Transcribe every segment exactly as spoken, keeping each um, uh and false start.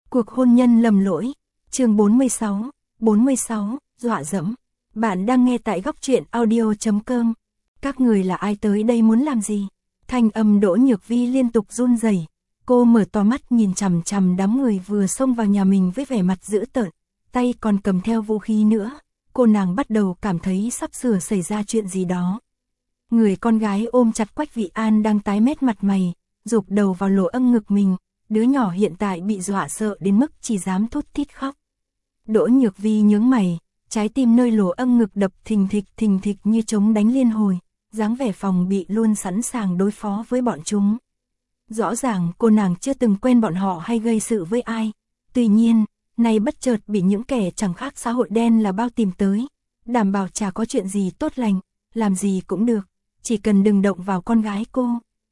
Cuộc hôn nhân lầm lỗi, chương bốn mươi sáu, bốn mươi sáu, dọa dẫm. Bạn đang nghe tại góc truyện audio chấm com. Các người là ai tới đây muốn làm gì? Thanh âm Đỗ Nhược Vi liên tục run rẩy. Cô mở to mắt nhìn chằm chằm đám người vừa xông vào nhà mình với vẻ mặt dữ tợn, tay còn cầm theo vũ khí nữa. Cô nàng bắt đầu cảm thấy sắp sửa xảy ra chuyện gì đó. Người con gái ôm chặt Quách Vị An đang tái mét mặt mày, rụp đầu vào lỗ âng ngực mình. Đứa nhỏ hiện tại bị dọa sợ đến mức chỉ dám thút thít khóc. Đỗ Nhược Vi nhướng mày, trái tim nơi lỗ âng ngực đập thình thịch thình thịch như trống đánh liên hồi, dáng vẻ phòng bị luôn sẵn sàng đối phó với bọn chúng. Rõ ràng cô nàng chưa từng quen bọn họ hay gây sự với ai. Tuy nhiên, nay bất chợt bị những kẻ chẳng khác xã hội đen là bao tìm tới, đảm bảo chả có chuyện gì tốt lành, làm gì cũng được, chỉ cần đừng động vào con gái cô.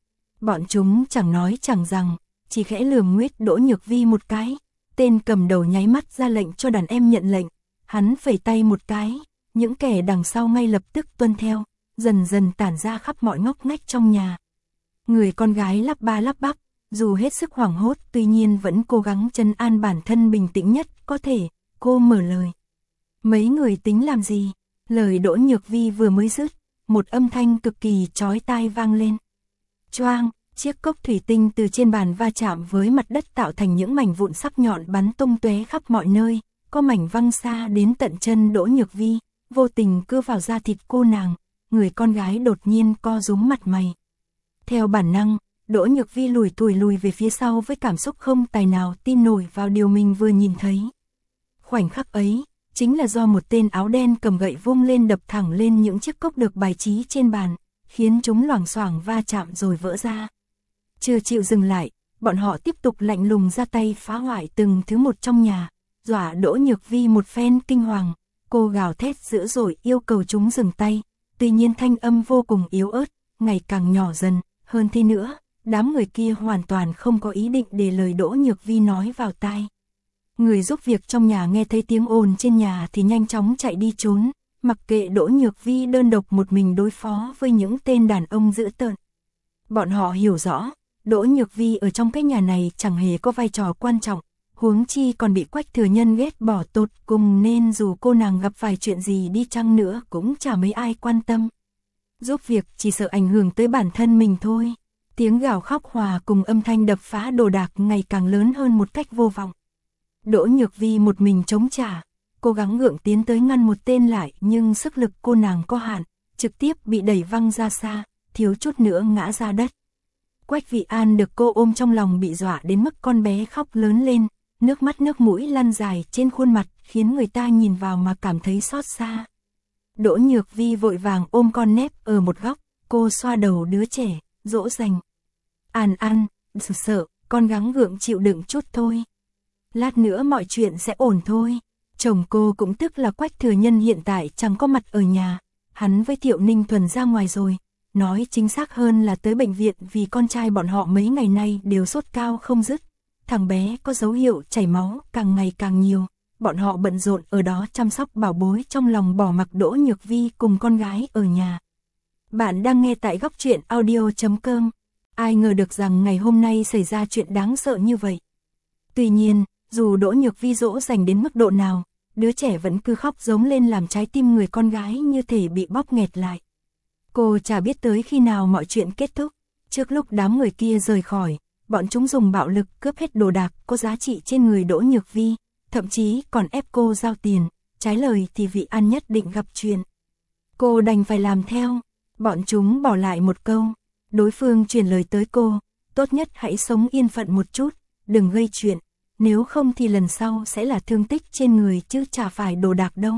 Bọn chúng chẳng nói chẳng rằng, chỉ khẽ lườm nguyết Đỗ Nhược Vi một cái. Tên cầm đầu nháy mắt ra lệnh cho đàn em nhận lệnh, hắn phẩy tay một cái, những kẻ đằng sau ngay lập tức tuân theo, dần dần tản ra khắp mọi ngóc ngách trong nhà. Người con gái lắp ba lắp bắp, dù hết sức hoảng hốt tuy nhiên vẫn cố gắng trấn an bản thân bình tĩnh nhất có thể. Cô mở lời. Mấy người tính làm gì? Lời Đỗ Nhược Vi vừa mới dứt, một âm thanh cực kỳ chói tai vang lên. Choang, chiếc cốc thủy tinh từ trên bàn va chạm với mặt đất tạo thành những mảnh vụn sắc nhọn bắn tung tóe khắp mọi nơi, có mảnh văng xa đến tận chân Đỗ Nhược Vi, vô tình cưa vào da thịt cô nàng. Người con gái đột nhiên co rúm mặt mày. Theo bản năng, Đỗ Nhược Vi lùi tủi lùi về phía sau với cảm xúc không tài nào tin nổi vào điều mình vừa nhìn thấy. Khoảnh khắc ấy, chính là do một tên áo đen cầm gậy vung lên đập thẳng lên những chiếc cốc được bài trí trên bàn, khiến chúng loảng xoảng va chạm rồi vỡ ra. Chưa chịu dừng lại, bọn họ tiếp tục lạnh lùng ra tay phá hoại từng thứ một trong nhà, dọa Đỗ Nhược Vi một phen kinh hoàng. Cô gào thét dữ dội yêu cầu chúng dừng tay, tuy nhiên thanh âm vô cùng yếu ớt, ngày càng nhỏ dần. Hơn thế nữa, đám người kia hoàn toàn không có ý định để lời Đỗ Nhược Vi nói vào tai. Người giúp việc trong nhà nghe thấy tiếng ồn trên nhà thì nhanh chóng chạy đi trốn, mặc kệ Đỗ Nhược Vi đơn độc một mình đối phó với những tên đàn ông dữ tợn. Bọn họ hiểu rõ, Đỗ Nhược Vi ở trong cái nhà này chẳng hề có vai trò quan trọng, huống chi còn bị Quách Thừa Nhân ghét bỏ tột cùng nên dù cô nàng gặp phải chuyện gì đi chăng nữa cũng chả mấy ai quan tâm. Giúp việc chỉ sợ ảnh hưởng tới bản thân mình thôi. Tiếng gào khóc hòa cùng âm thanh đập phá đồ đạc ngày càng lớn hơn một cách vô vọng. Đỗ Nhược Vi một mình chống trả, cố gắng gượng tiến tới ngăn một tên lại nhưng sức lực cô nàng có hạn, trực tiếp bị đẩy văng ra xa, thiếu chút nữa ngã ra đất. Quách Vị An được cô ôm trong lòng bị dọa đến mức con bé khóc lớn lên, nước mắt nước mũi lăn dài trên khuôn mặt khiến người ta nhìn vào mà cảm thấy xót xa. Đỗ Nhược Vi vội vàng ôm con nép ở một góc, cô xoa đầu đứa trẻ, dỗ dành. An An, sợ sợ, con gắng gượng chịu đựng chút thôi. Lát nữa mọi chuyện sẽ ổn thôi. Chồng cô cũng tức là Quách Thừa Nhân hiện tại chẳng có mặt ở nhà, hắn với Thiệu Ninh Thuần ra ngoài rồi. Nói chính xác hơn là tới bệnh viện vì con trai bọn họ mấy ngày nay đều sốt cao không dứt. Thằng bé có dấu hiệu chảy máu càng ngày càng nhiều. Bọn họ bận rộn ở đó chăm sóc bảo bối trong lòng bỏ mặc Đỗ Nhược Vi cùng con gái ở nhà. Bạn đang nghe tại góc truyện audio chấm com. Ai ngờ được rằng ngày hôm nay xảy ra chuyện đáng sợ như vậy. Tuy nhiên, dù Đỗ Nhược Vi dỗ dành đến mức độ nào, đứa trẻ vẫn cứ khóc giống lên làm trái tim người con gái như thể bị bóp nghẹt lại. Cô chả biết tới khi nào mọi chuyện kết thúc. Trước lúc đám người kia rời khỏi, bọn chúng dùng bạo lực cướp hết đồ đạc có giá trị trên người Đỗ Nhược Vi, thậm chí còn ép cô giao tiền, trái lời thì Vị An nhất định gặp chuyện. Cô đành phải làm theo. Bọn chúng bỏ lại một câu, đối phương truyền lời tới cô, tốt nhất hãy sống yên phận một chút, đừng gây chuyện, nếu không thì lần sau sẽ là thương tích trên người chứ chả phải đồ đạc đâu.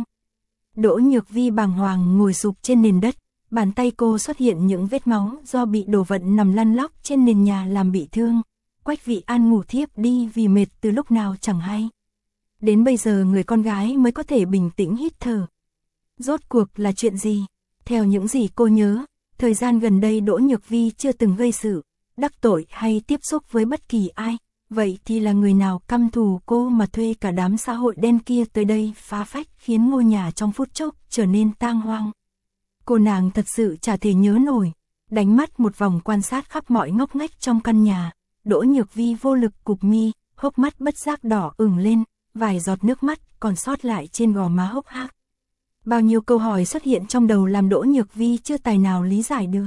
Đỗ Nhược Vi bàng hoàng ngồi sụp trên nền đất, bàn tay cô xuất hiện những vết máu do bị đồ vật nằm lăn lóc trên nền nhà làm bị thương. Quách Vị An ngủ thiếp đi vì mệt từ lúc nào chẳng hay. Đến bây giờ người con gái mới có thể bình tĩnh hít thở. Rốt cuộc là chuyện gì? Theo những gì cô nhớ, thời gian gần đây Đỗ Nhược Vi chưa từng gây sự, đắc tội hay tiếp xúc với bất kỳ ai. Vậy thì là người nào căm thù cô mà thuê cả đám xã hội đen kia tới đây phá phách khiến ngôi nhà trong phút chốc trở nên tang hoang. Cô nàng thật sự chả thể nhớ nổi. Đánh mắt một vòng quan sát khắp mọi ngóc ngách trong căn nhà, Đỗ Nhược Vi vô lực cụp mi, hốc mắt bất giác đỏ ửng lên, vài giọt nước mắt còn sót lại trên gò má hốc hác. Bao nhiêu câu hỏi xuất hiện trong đầu làm Đỗ Nhược Vi chưa tài nào lý giải được.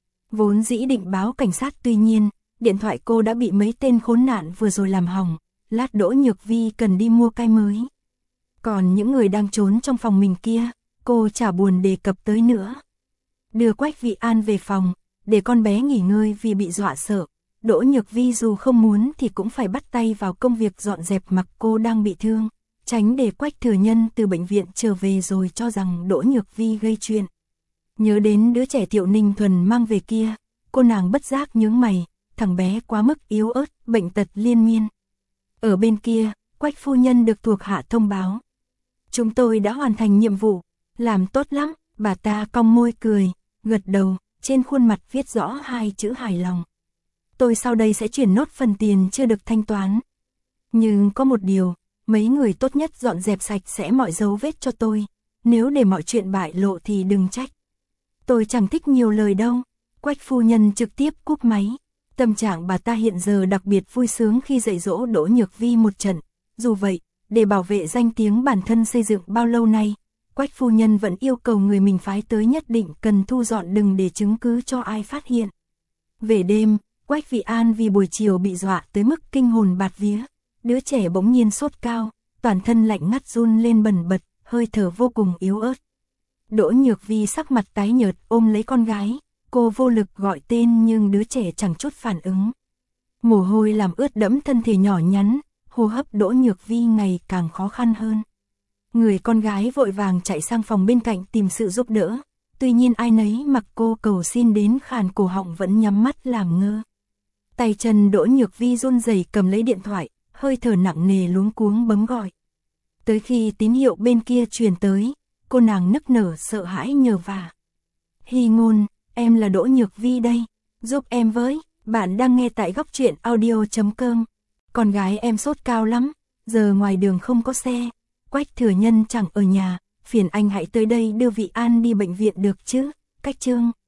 Vốn dĩ định báo cảnh sát, tuy nhiên, điện thoại cô đã bị mấy tên khốn nạn vừa rồi làm hỏng, lát Đỗ Nhược Vi cần đi mua cái mới. Còn những người đang trốn trong phòng mình kia, cô chả buồn đề cập tới nữa. Đưa Quách Vị An về phòng, để con bé nghỉ ngơi vì bị dọa sợ. Đỗ Nhược Vi dù không muốn thì cũng phải bắt tay vào công việc dọn dẹp mặc cô đang bị thương, tránh để Quách Thừa Nhân từ bệnh viện trở về rồi cho rằng Đỗ Nhược Vi gây chuyện. Nhớ đến đứa trẻ Thiệu Ninh Thuần mang về kia, cô nàng bất giác nhướng mày, thằng bé quá mức yếu ớt, bệnh tật liên miên. Ở bên kia, Quách phu nhân được thuộc hạ thông báo. Chúng tôi đã hoàn thành nhiệm vụ, làm tốt lắm, bà ta cong môi cười, gật đầu, trên khuôn mặt viết rõ hai chữ hài lòng. Tôi sau đây sẽ chuyển nốt phần tiền chưa được thanh toán. Nhưng có một điều, mấy người tốt nhất dọn dẹp sạch sẽ mọi dấu vết cho tôi, nếu để mọi chuyện bại lộ thì đừng trách. Tôi chẳng thích nhiều lời đâu. Quách phu nhân trực tiếp cúp máy. Tâm trạng bà ta hiện giờ đặc biệt vui sướng khi dạy dỗ Đỗ Nhược Vi một trận. Dù vậy, để bảo vệ danh tiếng bản thân xây dựng bao lâu nay, Quách phu nhân vẫn yêu cầu người mình phái tới nhất định cần thu dọn đừng để chứng cứ cho ai phát hiện. Về đêm, Quách Vị An vì buổi chiều bị dọa tới mức kinh hồn bạt vía, đứa trẻ bỗng nhiên sốt cao, toàn thân lạnh ngắt run lên bần bật, hơi thở vô cùng yếu ớt. Đỗ Nhược Vi sắc mặt tái nhợt ôm lấy con gái, cô vô lực gọi tên nhưng đứa trẻ chẳng chút phản ứng. Mồ hôi làm ướt đẫm thân thể nhỏ nhắn, hô hấp Đỗ Nhược Vi ngày càng khó khăn hơn. Người con gái vội vàng chạy sang phòng bên cạnh tìm sự giúp đỡ, tuy nhiên ai nấy mặc cô cầu xin đến khàn cổ họng vẫn nhắm mắt làm ngơ. Tay chân Đỗ Nhược Vi run rẩy cầm lấy điện thoại, hơi thở nặng nề luống cuống bấm gọi. Tới khi tín hiệu bên kia truyền tới, cô nàng nức nở sợ hãi nhờ vả. Hy Ngôn, em là Đỗ Nhược Vi đây, giúp em với, bạn đang nghe tại góc truyện audio chấm com. Con gái em sốt cao lắm, giờ ngoài đường không có xe, Quách Thừa Nhân chẳng ở nhà, phiền anh hãy tới đây đưa Vị An đi bệnh viện được chứ. Cách chương